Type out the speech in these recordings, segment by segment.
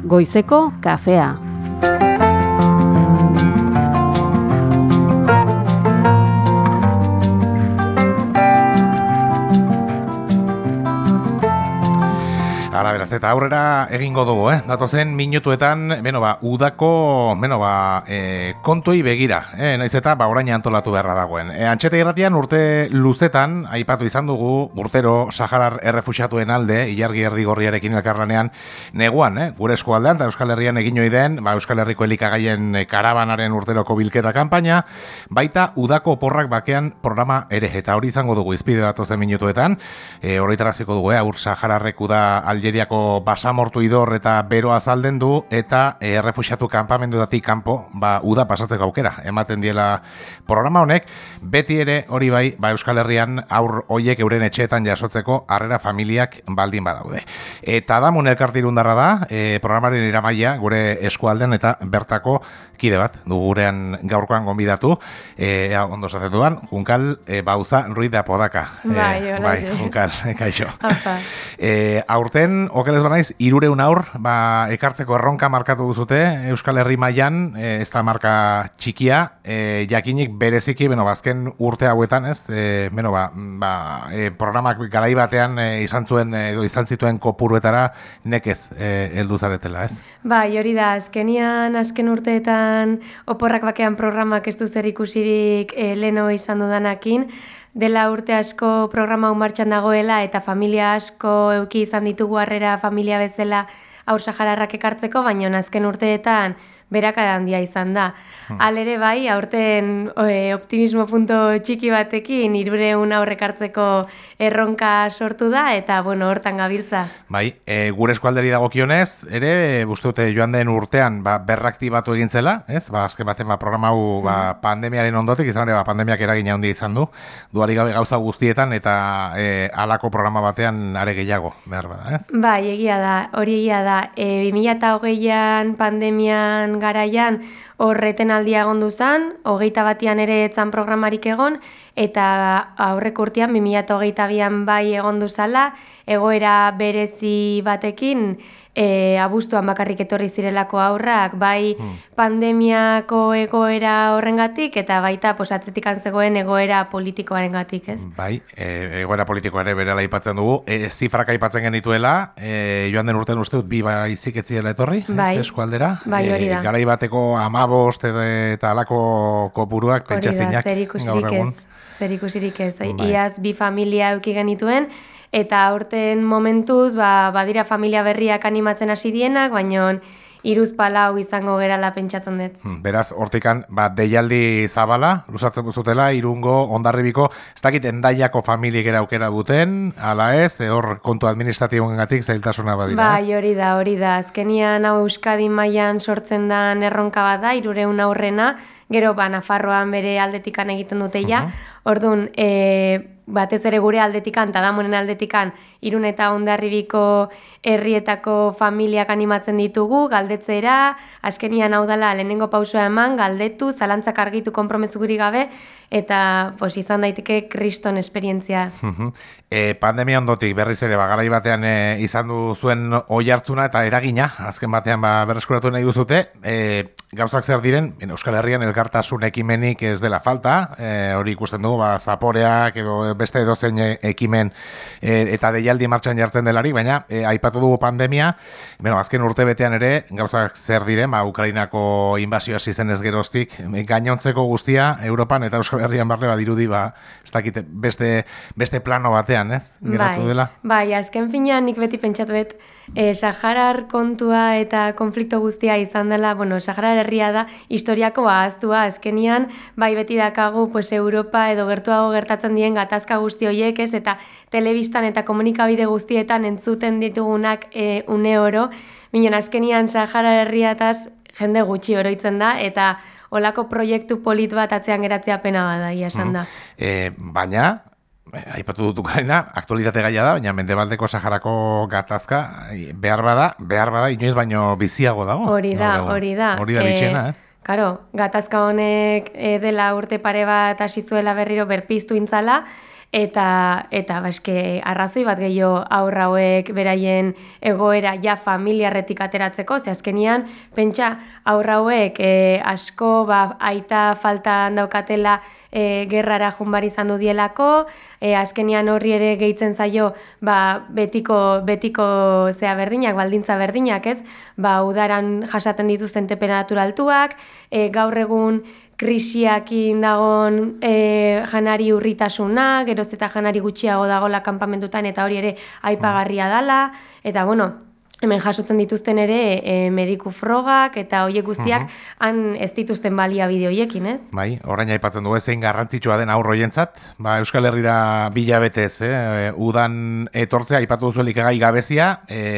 Goizeko kafea. Ara, beraz, eta aurrera egingo dugu, datozen minutuetan, udako, kontuei begira, naiz eta, orain antolatu beharra dagoen. Antxete irratian urte luzetan, aipatu izan dugu, urtero Saharar errefuxiatuen alde, ilargi erdigorriarekin elkarlanean, neguan, gure eskualdean, eta Euskal Herrian egin ohi den, Euskal Herriko elikagaien karabanaren urteroko bilketa kanpaina, baita udako oporrak bakean programa ere, eta hori izango dugu izpide datozen minutuetan, horretaraziko dugu, aur Sahararrek uda Algeriako basamortu idor eta beroa azalden du eta errefuxiatu kanpamenduetatik kanpo uda pasatzeko aukera ematen diela programa honek, beti ere hori bai Euskal Herrian aur hoiek euren etxeetan jasotzeko harrera familiak baldin badaude. Eta damun elkartirundarra da, programaren iramaia gure eskualden eta bertako kide bat du gurean gaurkoan gonbidatu, ondo zaten duan, Junkal Bauza Ruiz de Apodaca. Bai, Junkal, kaixo. Aurten, okeles banaiz, 300 aur, ekartzeko erronka markatu duzute Euskal Herri mailan, ez da marka txikia, jakinik bereziki, azken urte hauetan, programak garai batean izan zituen kopuruetara nekez heldu zaretela, ez? Bai, hori da, azken urteetan oporrak bakean programak ez du zer ikusirik leno izan dudanakin, dela urte asko programa martxan dagoela eta familia asko eduki izan ditugu harrera familia bezala aur sahararrak ekartzeko, baina azken urteetan berakada handia izan da. Halere bai, aurten optimismo punto txiki batekin 300 aur ekartzeko erronka sortu da eta hortan gabiltza. Bai, gure eskualderi dagokionez, ere uste dute joan den urtean berraktibatu egin zela, ez? Azken baten programa hau pandemiaren ondotik, izan ere pandemiak eragina handia izan du, duari gabe gauza guztietan eta halako programa batean are gehiago behar bada, ez? Bai, hori egia da. 2020an pandemian garaian horreten aldia egon duzan, 21an ere etzan programarik egon, eta aurreko urtean 2022an bai egon duzala, egoera berezi batekin, abuztuan bakarrik etorri zirelako aurrak, bai pandemiako egoera horrengatik, eta baita atzetik zegoen egoera politikoarengatik, ez? Bai, egoera politikoa ere berela aipatzen dugu, zifrak aipatzen genituela, joan den urtean uste dut bi baizik ez zirela etorri, bai, eskualdera, bai, hori da. Garai bateko 15 eta halako kopuruak pentsazinak gaur egun. Zer ikusirik ez, iaz bi familia eduki genituen, eta aurten momentuz, badira familia berriak animatzen hasi dienak, baina 3-4 izango gerala pentsatzen dut. Beraz, hortikan, deialdi zabala, luzatzen duzutela, Irungo, Hondarribiko, ez dakit Hendaiako familiek era aukera duten, ala ez, hor kontu administratiboengatik zailtasuna badira. Bai, hori da. Azkenian hau Euskadi mailan sortzen da erronka bat da, 300 aurrena, gero Nafarroan bere aldetikan egiten duteia, orduan, batez ere gure aldetikan, eta damonen aldetikan, Irun eta Hondarribiko herrietako familiak animatzen ditugu, galdetzera, azkenian hau dela lehenengo pausua eman, galdetu, zalantzak argitu konpromesugurik gabe, eta izan daiteke kriston esperientzia. Pandemia ondotik berriz ere, garai batean izan du zuen oihartzuna eta eragina, azken batean berreskuratu nahi duzute, gauzak zer diren, Euskal Herrian elkartasun ekimenik ez dela falta, hori ikusten dugu, zaporeak edo beste edozein ekimen eta deialdi martxan jartzen delari, baina aipatu dugu pandemia, azken urtebetean ere, gauzak zer diren, Ukrainako inbazioa zizen ez geroztik, gainontzeko guztia, Europan eta Euskal Herrian barne badirudi, ez dakite beste plano batean, ez? Geratu dela? Bai, azken finean nik beti pentsatuet, Saharar kontua eta konflikto guztia izan dela, Saharar herria da, historiako ahaztua, azkenian, bai beti dakagu, Europa edo gertuago gertatzen dien gatazka guzti horiek, ez, eta telebistan eta komunikabide guztietan entzuten ditugunak une oro, minon azkenian Sahara herriataz jende gutxi oroitzen da, eta olako proiektu polit bat atzean geratzea pena bada, esan da. Baina, aipatu dut Ukraina, aktualitate gaia da, baina Mendebaldeko Saharako gatazka behar bada, inoiz baino biziago dago. Hori da. Hori da bitxena, ez? Karo, gatazka honek dela urte pare bat hasi zuela berriro berpiztu intzala, eta ba, eske arrazoi bat gehiago haur hauek beraien egoera ja familiarretik ateratzeko, ze azkenian pentsa haur hauek asko ba, aita faltan daukatela gerrara junbar izan du dielako, azkenian horri ere gehitzen zaio ba, betiko zea berdinak, baldintza berdinak, ez? Ba, udaran jasaten dituzten temperatura altuak, gaur egun krisiakin dagon janari urritasuna, geroz eta janari gutxiago dagola kanpamentutan eta hori ere aipagarria dala, eta bueno, hemen jasotzen dituzten ere mediku frogak eta hoiek guztiak han ez dituzten baliabide hoiekin, ez? Bai, orain aipatzen dugu zein garrantzitsua den haur hoientzat, ba, Euskal Herrira bilabetez, udan etortzea aipatu duzu elikagai gabezia,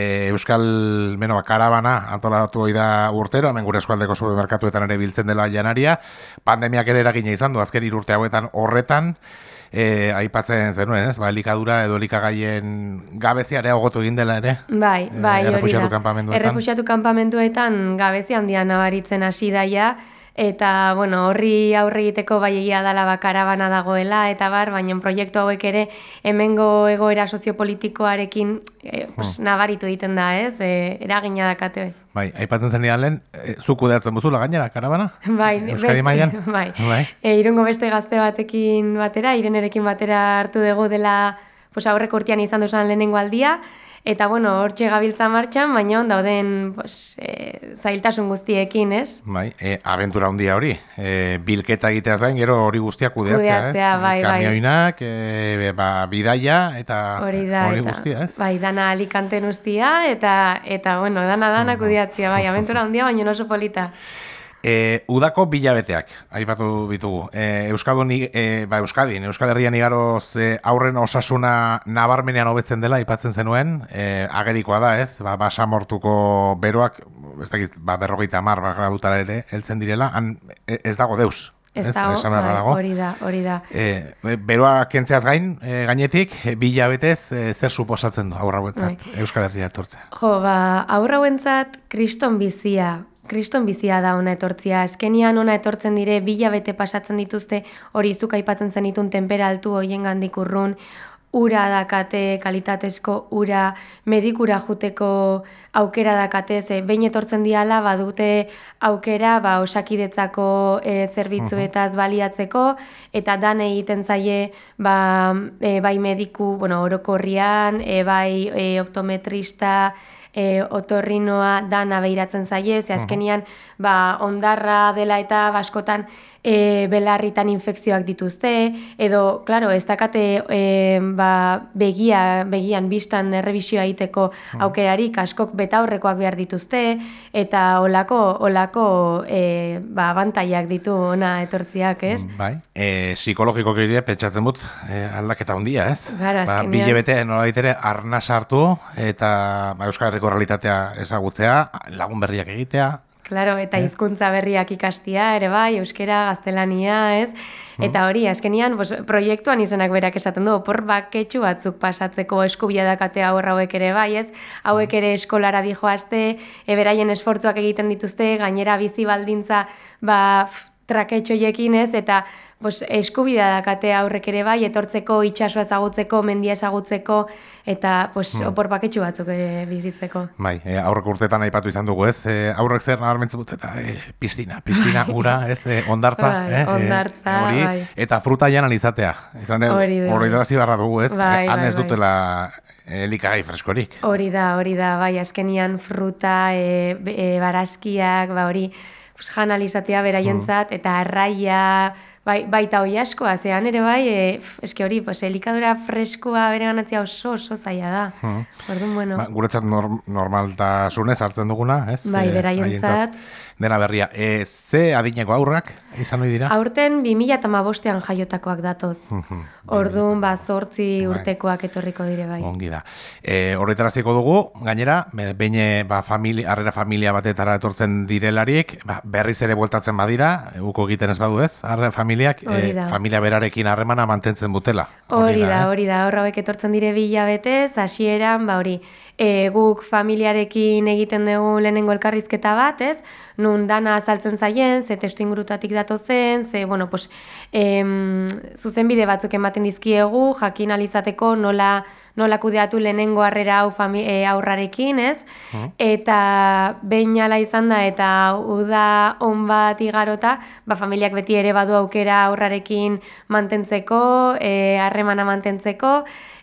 Euskal karabana antolatu hori da urtero, hemen gure eskualdeko supermerkatuetan ere biltzen dela janaria, pandemiak ere eragina izan du, azken 3 urte hauetan horretan, aipatzen zenuen, ez? Ba, elikadura edo elikagaien gabezia ere agotu egin dela ere. Bai, hori da. Errefuxiatu kanpamentuetan gabezia handian nabaritzen hasi daia, eta, bueno, horri aurre egiteko bai egia dala karabana dagoela, eta baina proiektu hauek ere hemengo egoera soziopolitikoarekin nabaritu egiten da, ez? Eragina dakate. Bai, aipatzen zen lehen, zuk kudeatzen buzula gainera, karabana? Bai, Euskadi mailan? Bai. Irungo beste gazte batekin batera, Irenerekin batera hartu dugu dela aurreko urtean izan duzan lehenengo aldia, eta bueno, hortxe gabiltza martxan, baina dauden zailtasun guztiekin, ez? Bai, abentura handia hori, bilketa egitea zain, gero hori guztia kudeatzea, ez? Bai. Kamioinak, bidaia, eta hori guztia, ez? Bai, dana Alicanten ustia, eta bueno, dana kudeatzea, bai, abentura handia, baina oso polita. Udako bilabeteak, aipatu bitugu. Euskadin, Euskal Herrian igaroz aurren osasuna nabarmenean hobetzen dela, aipatzen zenuen, agerikoa da, ez? Basamortuko beroak, ez dakit, 50 gradutara ere heltzen direla, han ez dago deus. Ez dago, hori da. Beroa kentzeaz gainetik, bilabetez, zer suposatzen du aurra hauentzat, Euskal Herria etortzea? Aurra hauentzat kriston bizia da ona etortzia. Azkenian ona etortzen dire, bilabete pasatzen dituzte, hori zuk aipatzen zenitun tenpera altu hoien gandik urrun, ura dakate, kalitatezko ura, medikura juteko aukera dakate, behin etortzen diala, badute aukera osakidetzako zerbitzuetaz baliatzeko, eta dan egiten zaie bai mediku, orokorrian, bai optometrista, otorrinoa dana behiratzen zaie, ze azkenian ondarra dela eta askotan belarritan infekzioak dituzte, edo, klaro, ez dakate begian bistan errebisioa egiteko aukerarik, askok betaurrekoak behar dituzte, eta olako abantaiak ditu ona etortziak, ez? Bai, psikologikoak ere pentsatzen dut aldaketa handia, ez? Gara, azkenean. Bilebete nola ditere arna sartu, eta Euskal Herriko realitatea ezagutzea, lagun berriak egitea. Claro, eta hizkuntza berriak ikastia, ere bai, euskera, gaztelania, ez? Eta hori, azkenian, proiektuan izenak berak esaten du, opor baketxu batzuk pasatzeko eskubia dakate hauek ere bai, ez? Hauek ere eskolara dijoazte, beraien esfortzuak egiten dituzte, gainera bizi baldintza, traketxoiekin, ez? Eta eskubida dakate aurrek ere bai, etortzeko, itsasoa ezagutzeko, mendia ezagutzeko, eta opor baketxu batzuk bizitzeko. Bai, aurreko urteetan aipatu izan dugu, ez? Aurrek zer nabarmentzen dut, eta piztina, ura, ez? Ondartza, ondartza, bai. Eta fruta janan izatea. Hori darazi barra dugu, ez? Han ez dutela elikagai freskorik. Hori da, bai, azkenian fruta, barazkiak, hori, jan alizatea beraientzat, eta arraia, baita hoi askoa, zean ere bai, eske hori, elikadura freskoa bere ganatzea oso zaila da. Orduan, bueno. Guretzat normaltasunez hartzen duguna, ez? Bai, beraientzat. Dena berria. Ze adineko aurrak izan hori dira? Aurten 2015an jaiotakoak datoz. Orduan, 8 urtekoak etorriko dire bai. Ongi da. Horretaraziko dugu, gainera, behin harrera familia batetara etortzen direlarik, berriz ere bueltatzen badira, uko egiten ez badu ez, harrera familiak, familia berarekin harremana mantentzen butela. Hori da, horra hauek etortzen dire bilabetez, hasieran, guk familiarekin egiten dugu lehenengo elkarrizketa bat, ez? Nun dana azaltzen zaien, ze testu ingurutatik datozen, ze, bueno, pues, zuzenbide batzuk ematen dizkiegu, jakin alizateko nola kudeatu lehenengo harrera hau aurrarekin, ez? Eta behin ala izan da, eta uda on bat igarota, familiak beti ere badu aukera aurrarekin mantentzeko, harremana mantentzeko,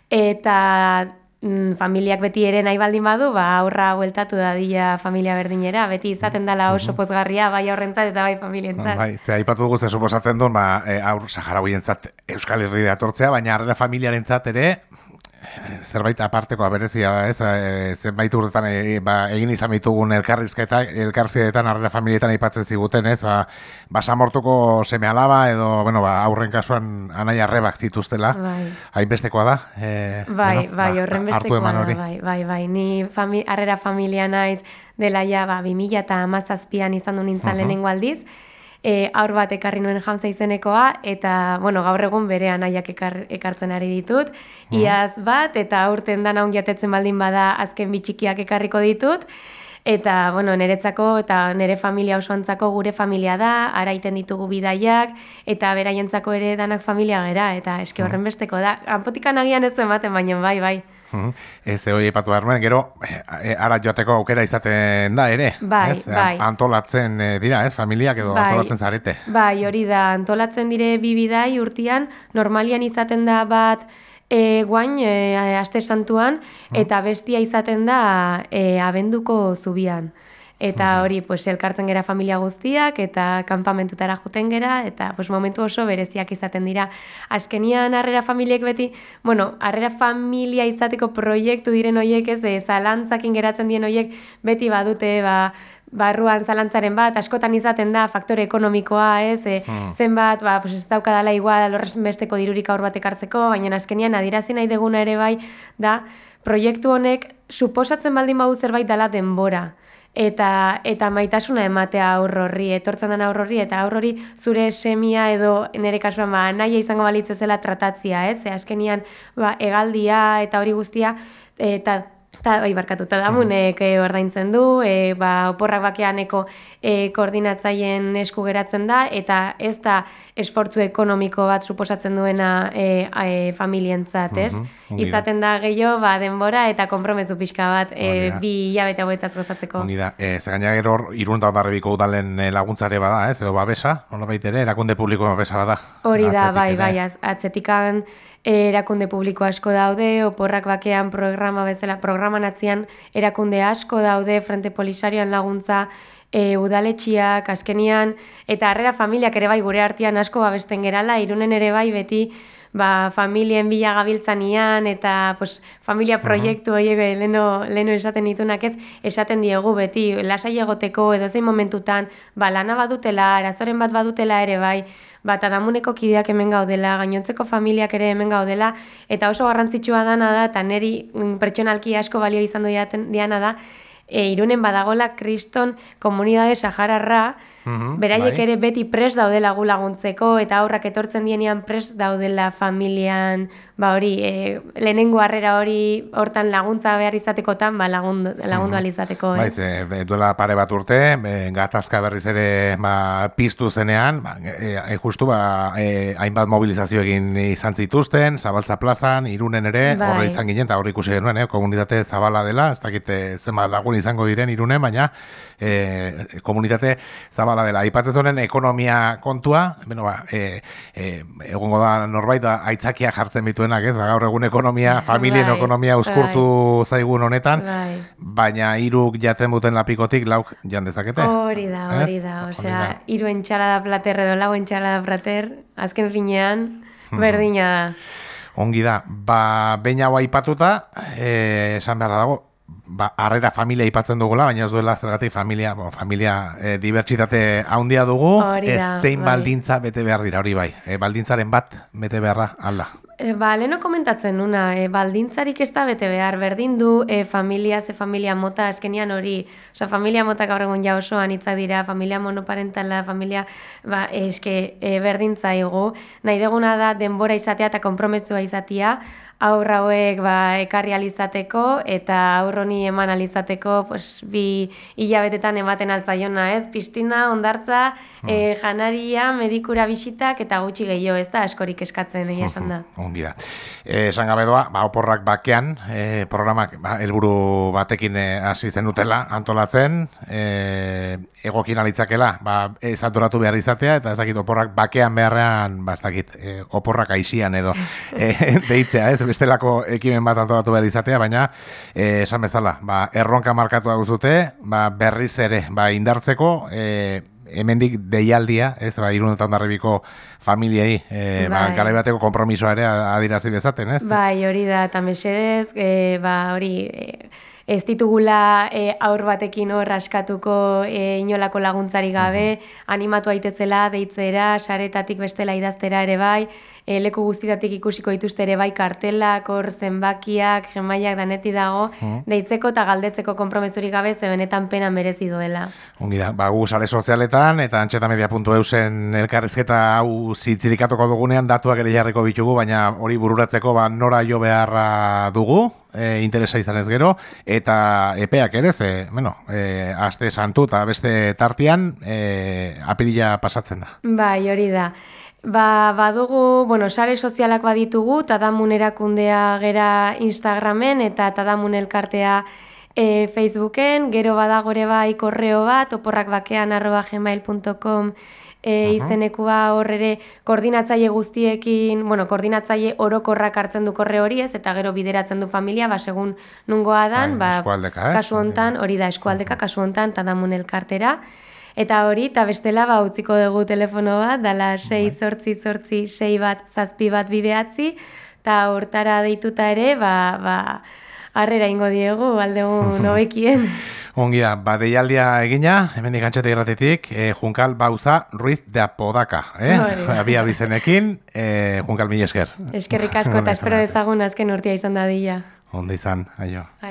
eta familiak beti ere nahi baldin badu, aurra bueltatu dadila familia berdinera, beti izaten dela oso pozgarria, bai aurrentzat eta bai familientzat. Bai, ze aipatu dugu ze suposatzen duen, aur saharauientzat Euskal Herrira etortzea, baina harrera familiarentzat ere, zerbait apartekoa berezia da, ez? Zenbait urtetan egin izan ditugun elkarrizketan harrera familietan aipatzen ziguten, ez? Basamortuko seme alaba edo, aurren kasuan anai arrebak zituztela. Hainbestekoa da. Bai, horren bestekoa da, bai. Ni harrera familia naiz dela ja 2017an izan du nintzen lehenengo aldiz. Aur bat ekarri nuen Jamsa izenekoa, eta, gaur egun bere anaiak ekartzen ari ditut. Iaz bat, eta aurten dana ongiatetzen baldin bada azken bitxikiak ekarriko ditut. Eta, niretzako eta nire familia osoantzako gure familia da, araiten ditugu bidaiak, eta beraientzako ere danak familia gera, eta eske horren besteko da. Kanpotikan agian ez du ematen, baina bai. Ez hori epatu behar nuen, gero ara joateko aukera izaten da ere. Bai. Antolatzen dira, ez, familiak edo antolatzen zarete. Bai, hori da, antolatzen dire bi bidai urtean, normalian izaten da bat guain, aste santuan, eta bestia izaten da abenduko zubian. Eta hori, elkartzen gera familia guztiak, eta kanpamentutara juten gera, eta momentu oso bereziak izaten dira. Azkenian harrera familiek beti, harrera familia izateko proiektu diren hoiek, ez, zalantzakin geratzen dien hoiek, beti badute, barruan zalantzaren bat, askotan izaten da faktore ekonomikoa, ez, zenbat, ez daukadala igual, horrez besteko dirurik aur bat ekartzeko, baina azkenian adirazi nahi deguna ere bai, da, proiektu honek suposatzen baldin badu zerbait dela denbora. Eta maitasuna ematea aurrorri, etortzen den aurrorri, eta aurrorri zure semia edo nire kasuan naia izango balitze zela tratatzia, ez? Azkenian hegaldia eta hori guztia, eta damunek ordaintzen du, oporrak bakeaneko koordinatzaileen esku geratzen da, eta ez da esfortzu ekonomiko bat suposatzen duena familientzat, ez? Izaten da gehiago denbora eta konpromezu pixka bat bi hilabete hauetaz gozatzeko. Ongi da, gaina gero Iruneta Hondarribiko udalen laguntzare bada, ez? Edo babesa, nolabait ere, erakunde publiko babesa bada. Hori da, bai, atzetikan erakunde publiko asko daude, oporrak bakean programan atzian erakunde asko daude, Frente Polisarioan laguntza, udaletxiak, azkenian, eta harrera familiak ere bai gure artean asko babesten gerala, Irunen ere bai beti familien bila gabiltzanian, eta familia proiektu horiek leheno esaten ditunak ez, esaten diegu beti, lasai egoteko edo zein momentutan, lana badutela, arazoren bat badutela ere bai, Adamuneko kideak hemen gaudela, gainontzeko familiak ere hemen gaudela, eta oso garrantzitsua dana da, eta niri pertsonalki asko balio izan diana da, Irunen badagola kriston komunidade sahararra, beraiek ere beti prest daudela gu laguntzeko, eta aurrak etortzen dienean prest daudela familian, lehenengo harrera hori hortan laguntza behar izatekotan, lagundu alizateko. Duela pare bat urte, gatazka berriz ere piztu zenean, justu hainbat mobilizazio egin izan zituzten, Zabaltza plazan, Irunen ere, horre izan ginen, eta horre ikusi genuen, komunitate zabala dela, ez dakite zenbat lagun izango diren Irunen, baina komunitate zabala dela. Aipatzen zuen ekonomia kontua, egongo da norbait aitzakia jartzen bituenak, ez? Gaur egun ekonomia, familien ekonomia uzkurtu zaigun honetan, baina hiruk jaten buten lapikotik lauk jan dezakete. Hori da. Osea, hiru entxalada plater edo lau entxalada plater, azken finean, berdina da. Ongi da. Behin hau aipatuta, esan beharra dago, harrera familia aipatzen dugula, baina ez duela zergatik familia dibertsitate handia dugu, zein baldintza bete behar dira, hori bai, baldintzaren bat bete beharra alda. Leheno komentatzen nuna, baldintzarik ez da bete behar, berdin du familia mota, azkenian hori, familia mota gaur egun ja oso anitza dira, familia monoparentala, familia, berdintza egu, nahi deguna da denbora izatea eta konprometsua izatea, aur hauek ekarri alizateko eta aur honi eman alizateko bi hilabetetan ematen altzaiona, ez? Piztina, hondartza, janaria, medikura bisitak eta gutxi gehiago, ez da askorik eskatzen egia esan da. Ongi da. Esan gabe doa, oporrak bakean, programak helburu batekin hasi zenutela antolatzen, egokin alitzakela, ez antolatu behar izatea, eta ez dakit oporrak bakean beharrean, ez dakit, oporrak aixian edo deitzea, ez? Bestelako ekimen bat antolatu behar izatea, baina esan bezala, erronka markatua guzute, berriz ere, indartzeko, hemendik deialdia, ez, Irunetan Hondarribiko familiei, garai bateko konpromisoa ere adirazi bezaten, ez? Bai, hori da, eta mesedez, ez ditugula aur batekin hor askatuko inolako laguntzari gabe, animatu aitezela, deitzera, saretatik bestela idaztera ere bai, leku guztitatik ikusiko dituzte ere bai kartelak, hor zenbakiak, gemaiak daneti dago, deitzeko eta galdetzeko konpromezurik gabe, ze benetan pena merezi duela. Ongi da, gu sare sozialetan eta antxetamedia.eusen elkarrizketa hau zitzirikatuko dugunean datuak ere jarriko bitugu, baina hori bururatzeko nora jo beharra dugu, interesa izan ez gero, eta epeak ere, aste santu eta beste tartian apirila pasatzen da. Bai, hori da. Badugu, sare sozialak baditugu, Tadamun erakundea gera Instagramen eta Tadamun elkartea Facebooken, gero badagore bai korreo bat, oporrakbakean@gmail.com izenekua hor ere koordinatzaile guztiekin, koordinatzaile orokorrak hartzen du korreo hori ez, eta gero bideratzen du familia, segun nungoa dan, kasu hontan, hori da eskualdeka, kasu hontan Tadamun elkartera. Eta hori, eta bestela, utziko dugu telefono bat, dala 6886167 eta hortara deituta ere, harrera ingo diegu, aldegun hobekien. Ongi da, deialdia egina, hemendik Antxeta Irratetik, Junkal Bauza Ruiz de Apodaca, abia bizenekin, Junkal mila esker. Eskerrik asko eta espero dezagun azken urtea izan dadila. Ondo izan, aio.